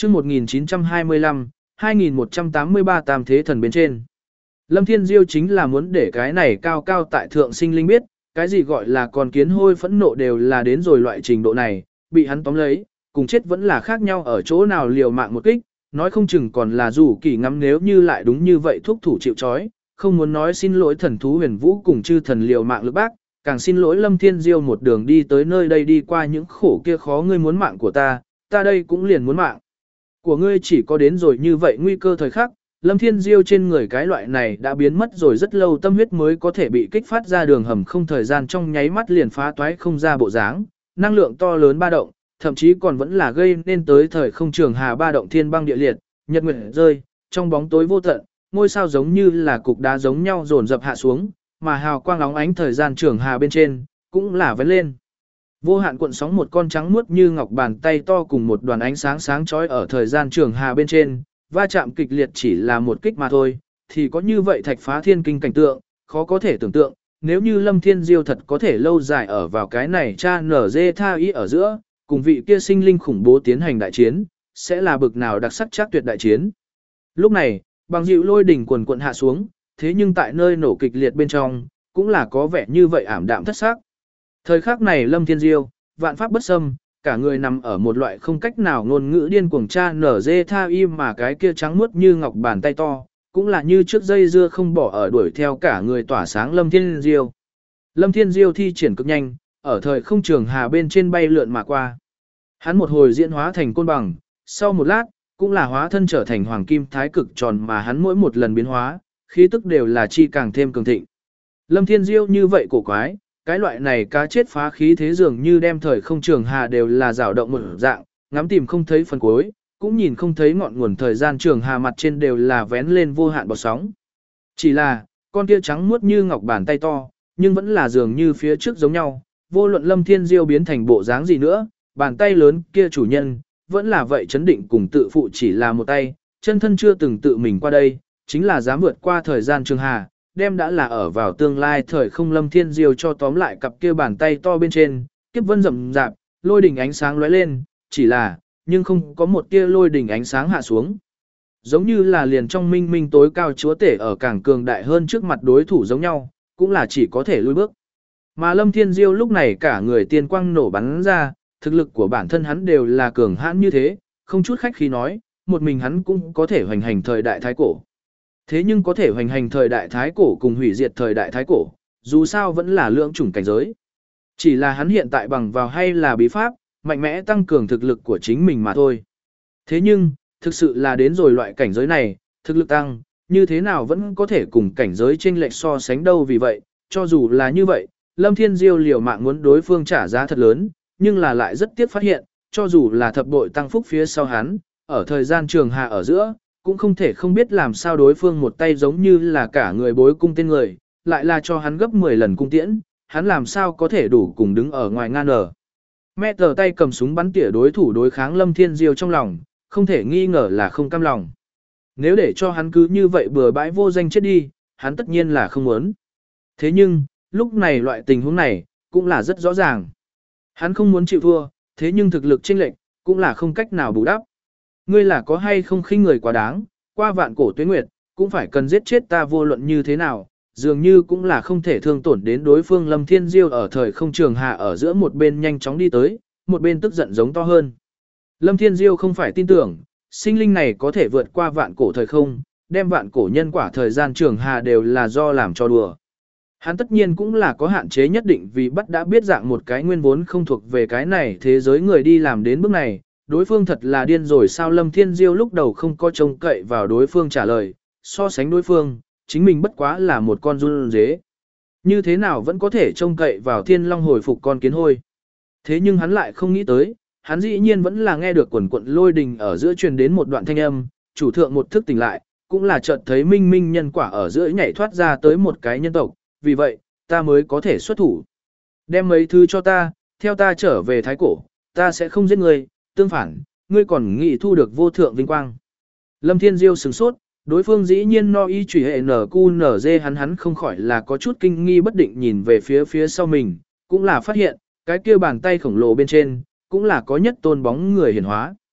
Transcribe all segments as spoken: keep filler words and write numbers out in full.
chương một nghìn chín trăm hai mươi lăm, hai nghìn một trăm tám mươi ba tam thế thần bên trên. Lâm Thiên Diêu chính là muốn để cái này cao cao tại thượng sinh linh biết, cái gì gọi là con kiến hôi phẫn nộ đều là đến rồi loại trình độ này, bị hắn tóm lấy, cùng chết vẫn là khác nhau ở chỗ nào liều mạng một kích, nói không chừng còn là dù kỳ ngắm nếu như lại đúng như vậy thúc thủ chịu trói, không muốn nói xin lỗi thần thú huyền vũ cùng chư thần liều mạng lực bác, càng xin lỗi Lâm Thiên Diêu một đường đi tới nơi đây đi qua những khổ kia khó ngươi muốn mạng của ta, ta đây cũng liền muốn mạng của ngươi chỉ có đến rồi như vậy nguy cơ thời khắc, Lâm Thiên Diêu trên người cái loại này đã biến mất rồi rất lâu tâm huyết mới có thể bị kích phát ra đường hầm không thời gian trong nháy mắt liền phá toái không ra bộ dáng, năng lượng to lớn ba động, thậm chí còn vẫn là gây nên tới thời không trường hà ba động thiên băng địa liệt, nhật nguyệt rơi, trong bóng tối vô tận, ngôi sao giống như là cục đá giống nhau dồn dập hạ xuống, mà hào quang óng ánh thời gian trường hà bên trên, cũng là vén lên. Vô hạn cuộn sóng một con trắng muốt như ngọc bàn tay to cùng một đoàn ánh sáng sáng chói ở thời gian trường hà bên trên, va chạm kịch liệt chỉ là một kích mà thôi, thì có như vậy thạch phá thiên kinh cảnh tượng, khó có thể tưởng tượng, nếu như Lâm Thiên Diêu thật có thể lâu dài ở vào cái này cha nở dê tha ý ở giữa, cùng vị kia sinh linh khủng bố tiến hành đại chiến, sẽ là bực nào đặc sắc chắc tuyệt đại chiến. Lúc này, bằng dịu lôi đỉnh quần quận hạ xuống, thế nhưng tại nơi nổ kịch liệt bên trong, cũng là có vẻ như vậy ảm đạm thất sắc. Thời khắc này Lâm Thiên Diêu, vạn pháp bất xâm, cả người nằm ở một loại không cách nào ngôn ngữ điên cuồng cha nở dê tha im mà cái kia trắng muốt như ngọc bàn tay to, cũng là như trước dây dưa không bỏ ở đuổi theo cả người tỏa sáng Lâm Thiên Diêu. Lâm Thiên Diêu thi triển cực nhanh, ở thời không trường hà bên trên bay lượn mà qua. Hắn một hồi diễn hóa thành côn bằng, sau một lát, cũng là hóa thân trở thành hoàng kim thái cực tròn mà hắn mỗi một lần biến hóa, khí tức đều là chi càng thêm cường thịnh. Lâm Thiên Diêu như vậy cổ quái, cái loại này cá chết phá khí thế dường như đem thời không trường hà đều là rào động một dạng, ngắm tìm không thấy phần cuối, cũng nhìn không thấy ngọn nguồn thời gian trường hà mặt trên đều là vén lên vô hạn bọt sóng. Chỉ là, con kia trắng muốt như ngọc bàn tay to, nhưng vẫn là dường như phía trước giống nhau, vô luận Lâm Thiên Diêu biến thành bộ dáng gì nữa, bàn tay lớn kia chủ nhân, vẫn là vậy chấn định cùng tự phụ chỉ là một tay, chân thân chưa từng tự mình qua đây, chính là dám vượt qua thời gian trường hà, đem đã là ở vào tương lai thời không Lâm Thiên Diêu cho tóm lại cặp kia bàn tay to bên trên, kiếp vân rậm rạp, lôi đỉnh ánh sáng lóe lên, chỉ là, nhưng không có một tia lôi đỉnh ánh sáng hạ xuống. Giống như là liền trong minh minh tối cao chúa tể ở càng cường đại hơn trước mặt đối thủ giống nhau, cũng là chỉ có thể lùi bước. Mà Lâm Thiên Diêu lúc này cả người tiên quang nổ bắn ra, thực lực của bản thân hắn đều là cường hãn như thế, không chút khách khí nói, một mình hắn cũng có thể hoành hành thời đại thái cổ. Thế nhưng có thể hoành hành thời đại thái cổ cùng hủy diệt thời đại thái cổ, dù sao vẫn là lượng chủng cảnh giới. Chỉ là hắn hiện tại bằng vào hay là bí pháp, mạnh mẽ tăng cường thực lực của chính mình mà thôi. Thế nhưng, thực sự là đến rồi loại cảnh giới này, thực lực tăng, như thế nào vẫn có thể cùng cảnh giới chênh lệch so sánh đâu vì vậy, cho dù là như vậy, Lâm Thiên Diêu liều mạng muốn đối phương trả giá thật lớn, nhưng là lại rất tiếc phát hiện, cho dù là thập bội tăng phúc phía sau hắn, ở thời gian trường hạ ở giữa, cũng không thể không biết làm sao đối phương một tay giống như là cả người bối cung tên người, lại là cho hắn gấp mười lần cung tiễn, hắn làm sao có thể đủ cùng đứng ở ngoài ngang nở. Mẹ tờ tay cầm súng bắn tỉa đối thủ đối kháng Lâm Thiên Diêu trong lòng, không thể nghi ngờ là không cam lòng. Nếu để cho hắn cứ như vậy bừa bãi vô danh chết đi, hắn tất nhiên là không muốn. Thế nhưng, lúc này loại tình huống này, cũng là rất rõ ràng. Hắn không muốn chịu thua, thế nhưng thực lực chênh lệch, cũng là không cách nào bù đắp. Ngươi là có hay không khinh người quá đáng, qua vạn cổ tuế nguyệt, cũng phải cần giết chết ta vô luận như thế nào, dường như cũng là không thể thương tổn đến đối phương. Lâm Thiên Diêu ở thời không trường hạ ở giữa một bên nhanh chóng đi tới, một bên tức giận giống to hơn. Lâm Thiên Diêu không phải tin tưởng, sinh linh này có thể vượt qua vạn cổ thời không, đem vạn cổ nhân quả thời gian trường hà đều là do làm cho đùa. Hắn tất nhiên cũng là có hạn chế nhất định vì bắt đã biết dạng một cái nguyên vốn không thuộc về cái này thế giới người đi làm đến bước này, đối phương thật là điên rồi sao. Lâm Thiên Diêu lúc đầu không có trông cậy vào đối phương trả lời, so sánh đối phương, chính mình bất quá là một con run dế. Như thế nào vẫn có thể trông cậy vào Thiên Long hồi phục con kiến hôi. Thế nhưng hắn lại không nghĩ tới, hắn dĩ nhiên vẫn là nghe được quần quận lôi đình ở giữa truyền đến một đoạn thanh âm, chủ thượng một thức tỉnh lại, cũng là chợt thấy minh minh nhân quả ở giữa nhảy thoát ra tới một cái nhân tộc, vì vậy, ta mới có thể xuất thủ. Đem mấy thứ cho ta, theo ta trở về thái cổ, ta sẽ không giết ngươi, tương phản, ngươi còn nghĩ thu được vô thượng vinh quang. Lâm Thiên Diêu sửng sốt, đối phương dĩ nhiên no y chủy hệ nở cu nở dê hắn hắn không khỏi là có chút kinh nghi bất định nhìn về phía phía sau mình, cũng là phát hiện, cái kia bàn tay khổng lồ bên trên, cũng là có nhất tôn bóng người hiển hóa.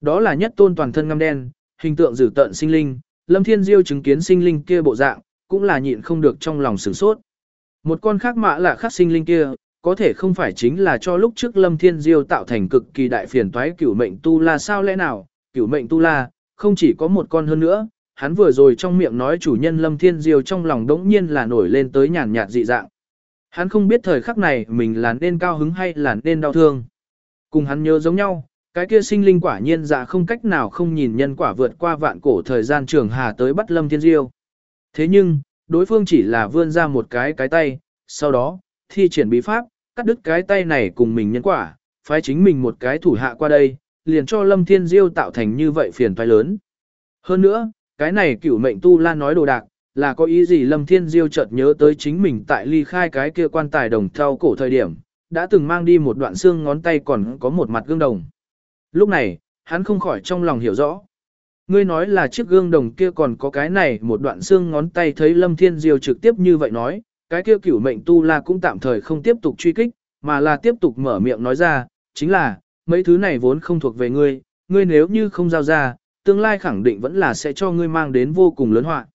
Đó là nhất tôn toàn thân ngăm đen, hình tượng dữ tợn sinh linh, Lâm Thiên Diêu chứng kiến sinh linh kia bộ dạng, cũng là nhịn không được trong lòng sửng sốt. Một con khác mã là khác sinh linh kia, có thể không phải chính là cho lúc trước Lâm Thiên Diêu tạo thành cực kỳ đại phiền toái cửu mệnh tu la sao lẽ nào, cửu mệnh tu la, không chỉ có một con hơn nữa, hắn vừa rồi trong miệng nói chủ nhân Lâm Thiên Diêu trong lòng đống nhiên là nổi lên tới nhàn nhạt dị dạng. Hắn không biết thời khắc này mình là nên cao hứng hay là nên đau thương. Cùng hắn nhớ giống nhau, cái kia sinh linh quả nhiên dạ không cách nào không nhìn nhân quả vượt qua vạn cổ thời gian trường hà tới bắt Lâm Thiên Diêu. Thế nhưng, đối phương chỉ là vươn ra một cái cái tay, sau đó, thi triển bí pháp, cắt đứt cái tay này cùng mình nhân quả, phái chính mình một cái thủ hạ qua đây, liền cho Lâm Thiên Diêu tạo thành như vậy phiền toái lớn. Hơn nữa, cái này cửu mệnh tu la nói đồ đạc, là có ý gì Lâm Thiên Diêu chợt nhớ tới chính mình tại ly khai cái kia quan tài đồng theo cổ thời điểm, đã từng mang đi một đoạn xương ngón tay còn có một mặt gương đồng. Lúc này, hắn không khỏi trong lòng hiểu rõ. Ngươi nói là chiếc gương đồng kia còn có cái này một đoạn xương ngón tay thấy Lâm Thiên Diêu trực tiếp như vậy nói, cái kia cửu mệnh tu la cũng tạm thời không tiếp tục truy kích, mà là tiếp tục mở miệng nói ra, chính là, mấy thứ này vốn không thuộc về ngươi, ngươi nếu như không giao ra, tương lai khẳng định vẫn là sẽ cho ngươi mang đến vô cùng lớn họa.